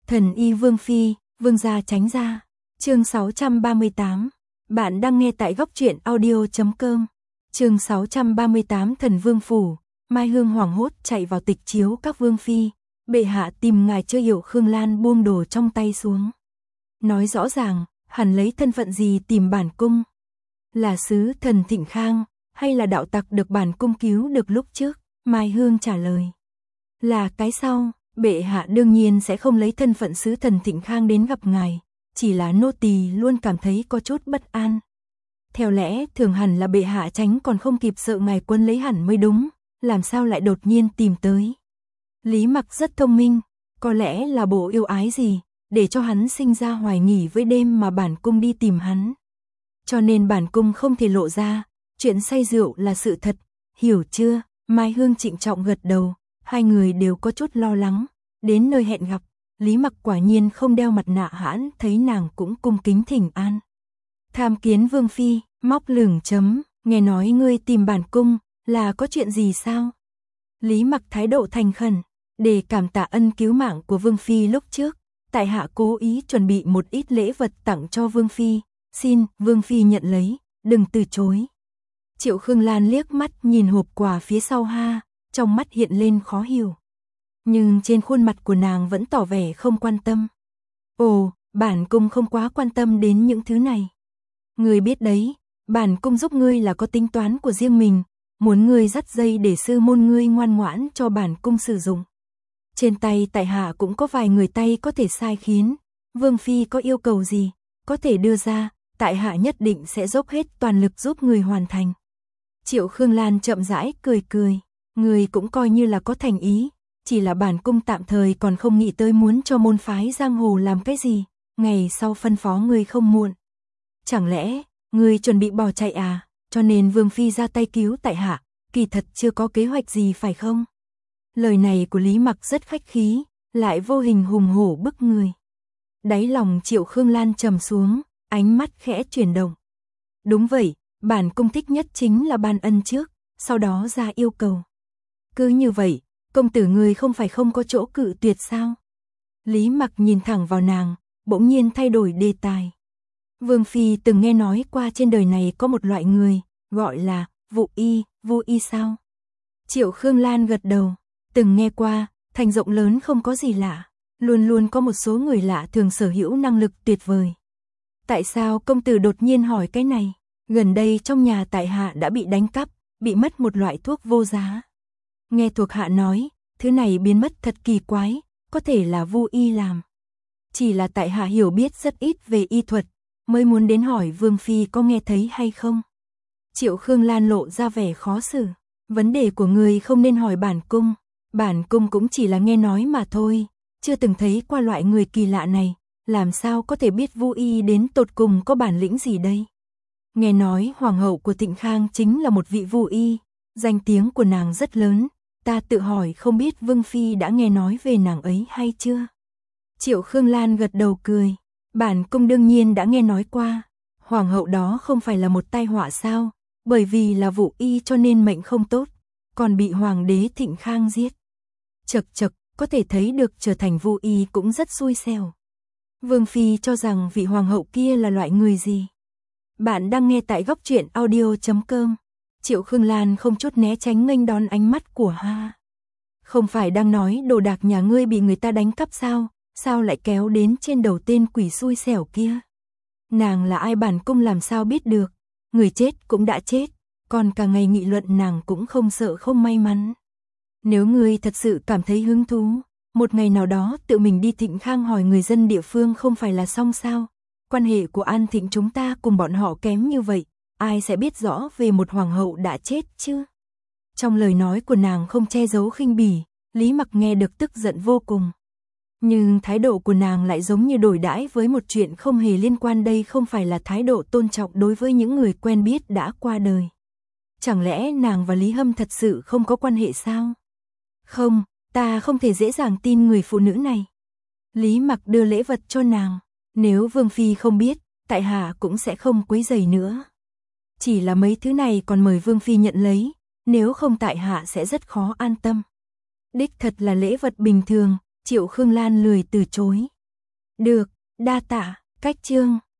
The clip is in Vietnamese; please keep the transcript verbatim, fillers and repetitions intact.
Thần y Vương Phi, Vương gia tránh ra. Chương sáu trăm ba mươi tám. Bạn đang nghe tại góc truyện audio chấm com. Chương sáu trăm ba mươi tám Thần Vương phủ. Mai Hương hoảng hốt chạy vào tịch chiếu các vương phi. Bệ hạ tìm ngài chưa hiểu. Khương Lan buông đồ trong tay xuống. Nói rõ ràng, hẳn lấy thân phận gì tìm bản cung? Là sứ thần Thịnh Khang, hay là đạo tặc được bản cung cứu được lúc trước? Mai Hương trả lời. Là cái sau, bệ hạ đương nhiên sẽ không lấy thân phận sứ thần Thịnh Khang đến gặp ngài, chỉ là nô tỳ luôn cảm thấy có chút bất an. Theo lẽ thường hẳn là bệ hạ tránh còn không kịp sợ ngài quân lấy hẳn mới đúng, làm sao lại đột nhiên tìm tới. Lý Mặc rất thông minh, có lẽ là bộ yêu ái gì, để cho hắn sinh ra hoài nghỉ với đêm mà bản cung đi tìm hắn. Cho nên bản cung không thể lộ ra, chuyện say rượu là sự thật, hiểu chưa? Mai Hương trịnh trọng gật đầu, hai người đều có chút lo lắng. Đến nơi hẹn gặp, Lý Mặc quả nhiên không đeo mặt nạ, hãn thấy nàng cũng cung kính thỉnh an. Tham kiến Vương Phi, móc lửng chấm, nghe nói ngươi tìm bản cung, là có chuyện gì sao? Lý Mặc thái độ thành khẩn, để cảm tạ ân cứu mạng của Vương Phi lúc trước, tại hạ cố ý chuẩn bị một ít lễ vật tặng cho Vương Phi, xin Vương Phi nhận lấy, đừng từ chối. Triệu Khương Lan liếc mắt nhìn hộp quà phía sau ha, trong mắt hiện lên khó hiểu. Nhưng trên khuôn mặt của nàng vẫn tỏ vẻ không quan tâm. Ồ, bản cung không quá quan tâm đến những thứ này. Ngươi biết đấy, bản cung giúp ngươi là có tính toán của riêng mình, muốn ngươi dắt dây để sư môn ngươi ngoan ngoãn cho bản cung sử dụng. Trên tay tại hạ cũng có vài người tay có thể sai khiến, Vương Phi có yêu cầu gì, có thể đưa ra, tại hạ nhất định sẽ dốc hết toàn lực giúp người hoàn thành. Triệu Khương Lan chậm rãi cười cười, người cũng coi như là có thành ý, chỉ là bản cung tạm thời còn không nghĩ tới muốn cho môn phái giang hồ làm cái gì, ngày sau phân phó người không muộn. Chẳng lẽ, người chuẩn bị bỏ chạy à, cho nên Vương Phi ra tay cứu tại hạ, kỳ thật chưa có kế hoạch gì phải không? Lời này của Lý Mặc rất khách khí, lại vô hình hùng hổ bức người. Đáy lòng Triệu Khương Lan trầm xuống, ánh mắt khẽ chuyển động. Đúng vậy, bản cung thích nhất chính là ban ân trước, sau đó ra yêu cầu. Cứ như vậy, công tử người không phải không có chỗ cự tuyệt sao? Lý Mặc nhìn thẳng vào nàng, bỗng nhiên thay đổi đề tài. Vương Phi từng nghe nói qua trên đời này có một loại người, gọi là vụ y, vô y sao? Triệu Khương Lan gật đầu, từng nghe qua, thành rộng lớn không có gì lạ, luôn luôn có một số người lạ thường sở hữu năng lực tuyệt vời. Tại sao công tử đột nhiên hỏi cái này? Gần đây trong nhà tại hạ đã bị đánh cắp, bị mất một loại thuốc vô giá. Nghe thuộc hạ nói, thứ này biến mất thật kỳ quái, có thể là vu y làm. Chỉ là tại hạ hiểu biết rất ít về y thuật, mới muốn đến hỏi Vương Phi có nghe thấy hay không. Triệu Khương Lan lộ ra vẻ khó xử, vấn đề của người không nên hỏi bản cung, bản cung cũng chỉ là nghe nói mà thôi, chưa từng thấy qua loại người kỳ lạ này, làm sao có thể biết vu y đến tột cùng có bản lĩnh gì đây. Nghe nói hoàng hậu của Thịnh Khang chính là một vị vu y, danh tiếng của nàng rất lớn, ta tự hỏi không biết Vương Phi đã nghe nói về nàng ấy hay chưa. Triệu Khương Lan gật đầu cười, bản cung đương nhiên đã nghe nói qua, hoàng hậu đó không phải là một tai họa sao, bởi vì là vụ y cho nên mệnh không tốt, còn bị hoàng đế Thịnh Khang giết. Chật chật, có thể thấy được trở thành vu y cũng rất xui xẻo. Vương Phi cho rằng vị hoàng hậu kia là loại người gì? Bạn đang nghe tại góc truyện audio chấm com. Triệu Khương Lan không chút né tránh nghênh đón ánh mắt của ha. Không phải đang nói đồ đạc nhà ngươi bị người ta đánh cắp sao, sao lại kéo đến trên đầu tên quỷ xui xẻo kia? Nàng là ai bản cung làm sao biết được, người chết cũng đã chết, còn cả ngày nghị luận nàng cũng không sợ không may mắn. Nếu ngươi thật sự cảm thấy hứng thú, một ngày nào đó tự mình đi Thịnh Khang hỏi người dân địa phương không phải là xong sao? Quan hệ của An Thịnh chúng ta cùng bọn họ kém như vậy, ai sẽ biết rõ về một hoàng hậu đã chết chứ? Trong lời nói của nàng không che giấu khinh bỉ, Lý Mặc nghe được tức giận vô cùng. Nhưng thái độ của nàng lại giống như đổi đãi với một chuyện không hề liên quan, đây không phải là thái độ tôn trọng đối với những người quen biết đã qua đời. Chẳng lẽ nàng và Lý Hâm thật sự không có quan hệ sao? Không, ta không thể dễ dàng tin người phụ nữ này. Lý Mặc đưa lễ vật cho nàng, nếu Vương Phi không biết, tại hạ cũng sẽ không quấy rầy nữa. Chỉ là mấy thứ này còn mời Vương Phi nhận lấy, nếu không tại hạ sẽ rất khó an tâm. Đích thật là lễ vật bình thường, Triệu Khương Lan lười từ chối. Được, đa tạ, cách chương.